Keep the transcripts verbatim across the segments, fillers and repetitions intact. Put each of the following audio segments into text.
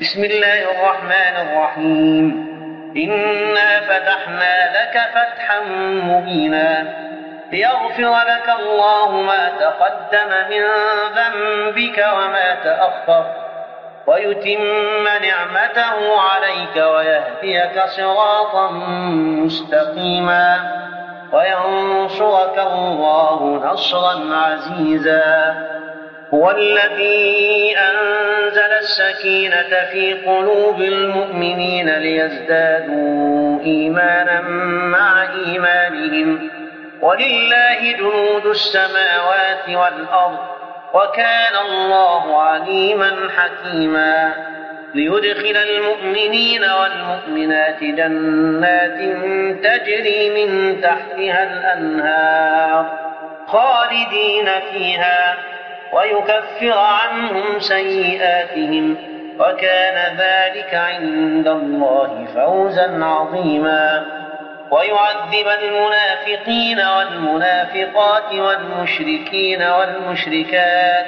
بسم الله الرحمن الرحيم. إنا فتحنا لك فتحا مبينا ليغفر لك الله ما تقدم من ذنبك وما تأخر ويتم نعمته عليك ويهديك صراطا مستقيما وينصرك الله نصرا عزيزا. هو الذي أنزل السكينة في قلوب المؤمنين ليزدادوا إيمانا مع إيمانهم ولله جنود السماوات والأرض وكان الله عليما حكيما. ليدخل المؤمنين والمؤمنات جنات تجري من تحتها الأنهار خالدين فيها ويكفر عنهم سيئاتهم وكان ذلك عند الله فوزا عظيما. ويعذب المنافقين والمنافقات والمشركين والمشركات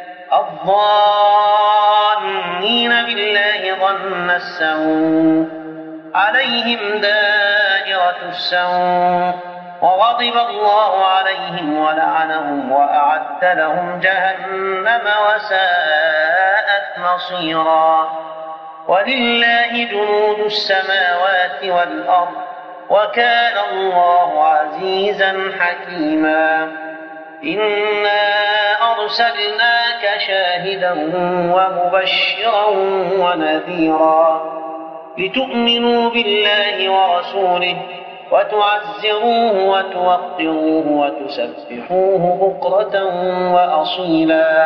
الظانين بالله ظن السوء عليهم دائرة السوء وغضب الله عليهم ولعنهم وأعد لهم جهنم وساءت مصيرا. ولله جنود السماوات والأرض وكان الله عزيزا حكيما. إنا أرسلناك شاهدا ومبشرا ونذيرا لتؤمنوا بالله ورسوله وتعزروه وتوقروه وتسبحوه بكرة وأصيلا.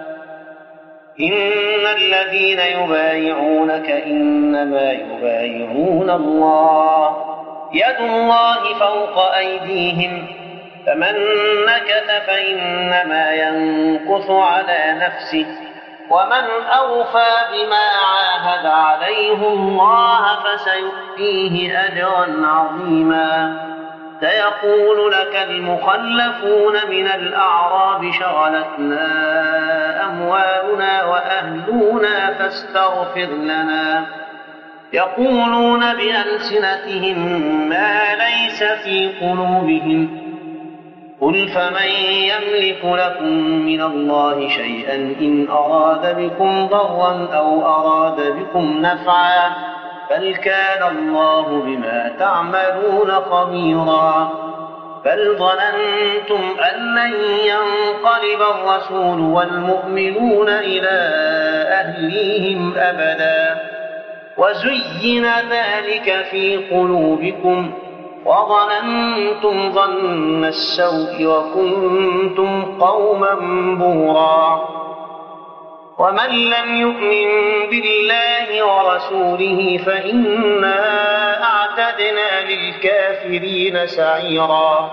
إن الذين يبايعونك إنما يبايعون الله يد الله فوق أيديهم فمن نكث فإنما ينكث على نفسه ومن أوفى بما عاهد عليه الله فسيؤتيه أجرا عظيما. سيقول لك المخلفون من الأعراب شغلتنا أموالنا وأهلنا فاستغفر لنا يقولون بألسنتهم ما ليس في قلوبهم قل فمن يملك لكم من الله شيئا إن أراد بكم ضرا أو أراد بكم نفعا بل كان الله بما تعملون خبيرا. بل ظننتم أن لن ينقلب الرسول والمؤمنون إلى أهليهم أبدا وزين ذلك في قلوبكم وظننتم ظن السوء وكنتم قوما بورا. ومن لم يؤمن بالله ورسوله فإنا أعتدنا للكافرين سعيرا.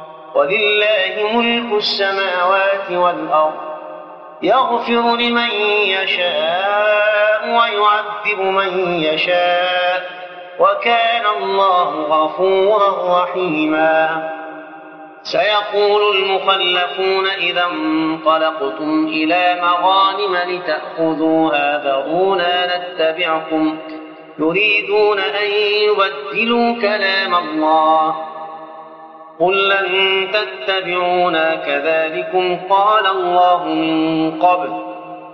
ولله ملك السماوات والأرض يغفر لمن يشاء ويعذب من يشاء وكان الله غفورا رحيما. سيقول المخلفون إذا انطلقتم إلى مغانم لتأخذوها ذرونا نتبعكم يريدون أن يبدلوا كلام الله قل لن تتبعونا كذلكم قال الله من قبل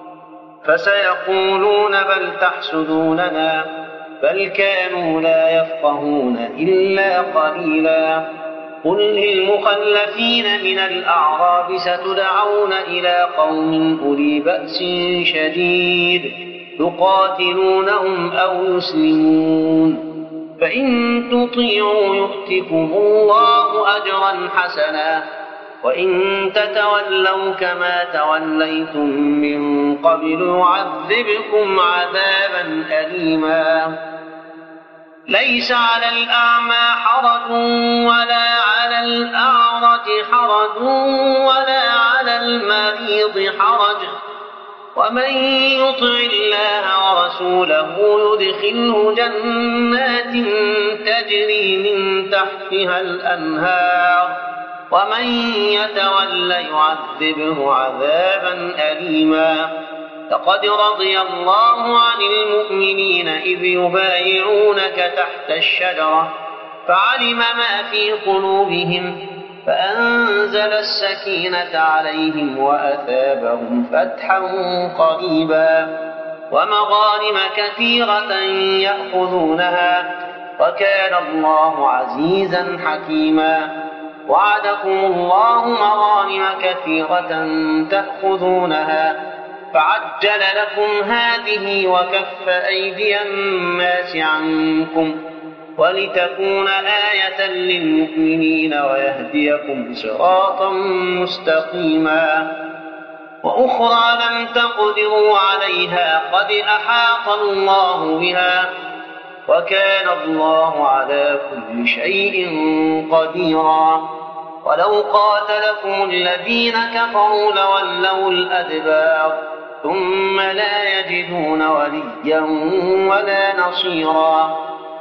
فسيقولون بل تحسدوننا بل كانوا لا يفقهون إلا قليلا. قل للمخلفين من الأعراب ستدعون إلى قوم أولي بأس شديد يقاتلونهم أو يسلمون فإن تطيعوا يؤتكم الله أجرا حسنا وإن تتولوا كما توليتم من قبل يعذبكم عذابا أليما. ليس على الأعمى حرج ولا على الأعرج حرج ولا على المريض حرج ومن يطع الله ورسوله يدخله جنات تجري من تحتها الأنهار ومن يتول يعذبه عذابا أليما. لقد رضي الله عن المؤمنين إذ يبايعونك تحت الشجرة فعلم ما في قلوبهم فأنزل السكينة عليهم وأثابهم فتحا قريبا ومغانم كثيرة يأخذونها وكان الله عزيزا حكيما وعدكم الله مغانم كثيرة تأخذونها فعجل لكم هذه وكف أيدي الناس عنكم ولتكون آية للمؤمنين ويهديكم صراطا مستقيما وأخرى لم تقدروا عليها قد أحاط الله بها وكان الله على كل شيء قديرا ولو قاتلكم الذين كفروا لولوا الأدبار ثم لا يجدون وليا ولا نصيرا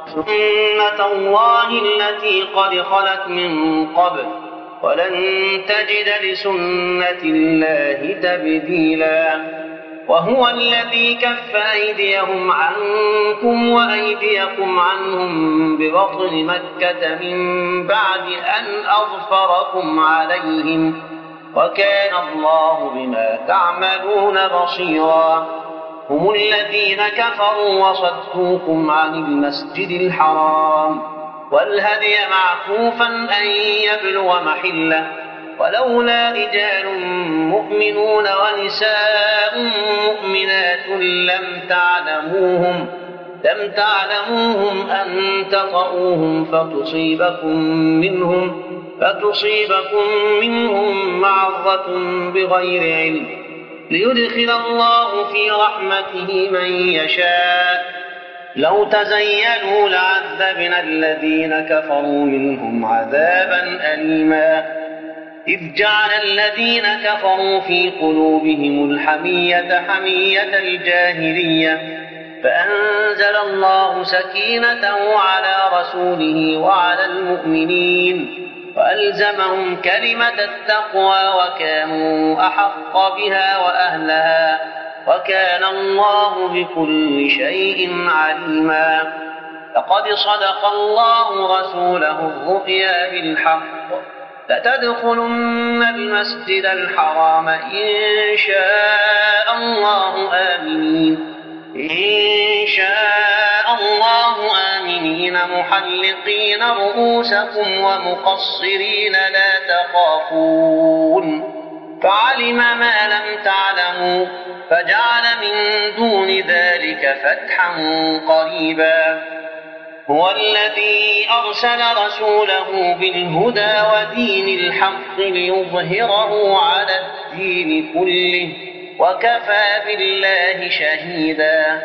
سنة الله التي قد خلت من قبل ولن تجد لسنة الله تبديلا وهو الذي كف أيديهم عنكم وأيديكم عنهم ببطن مكة من بعد أن أظفركم عليهم وكان الله بما تعملون بصيرا هم الذين كفروا وصدوكم عن المسجد الحرام والهدي معكوفا أن يبلغ محله ولولا رجال مؤمنون ونساء مؤمنات لم تعلموهم لم تعلموهم أن تطؤوهم فتصيبكم منهم فتصيبكم منهم معرة بغير علم ليدخل الله في رحمته من يشاء لو تزينوا لعذبنا الذين كفروا منهم عذابا أليما إذ جعل الذين كفروا في قلوبهم الحمية حمية الجاهلية فأنزل الله سكينته على رسوله وعلى المؤمنين وألزمهم كلمة التقوى وكانوا أحق بها وأهلها وكان الله بكل شيء عليما لقد صدق الله رسوله الرؤيا بالحق لتدخلن المسجد الحرام إن شاء الله آمنين إن شاء الله آمنين محلقين رؤوسكم ومقصرين لا تخافون فعلم ما لم تعلموا فجعل من دون ذلك فتحا قريبا هو الذي أرسل رسوله بالهدى ودين الحق ليظهره على الدين كله وكفى بالله شهيدا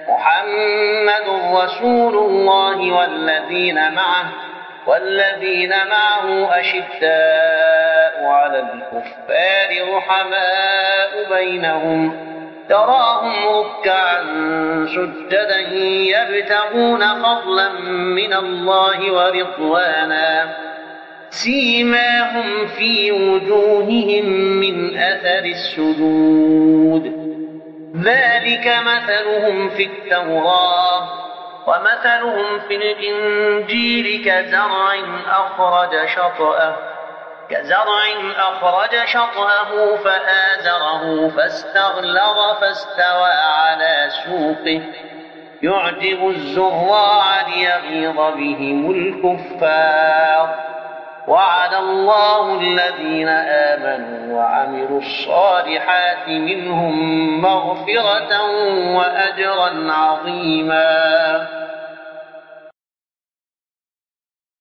محمد رسول الله والذين معه والذين معه أشداء على الكفار رحماء بينهم تراهم ركعا سجدا يبتغون فضلا من الله ورضوانا سيماهم في وجوههم من أثر السجود ذلك مثلهم في التوراة ومثلهم في الإنجيل كزرع أخرج شطأه كزرع أخرج شطأه فآزره فاستغلظ فاستوى على سوقه يعجب الزراع ليغيظ بهم الكفار وعد الله الذين آمنوا وعملوا الصالحات منهم مغفرة وأجرا عظيما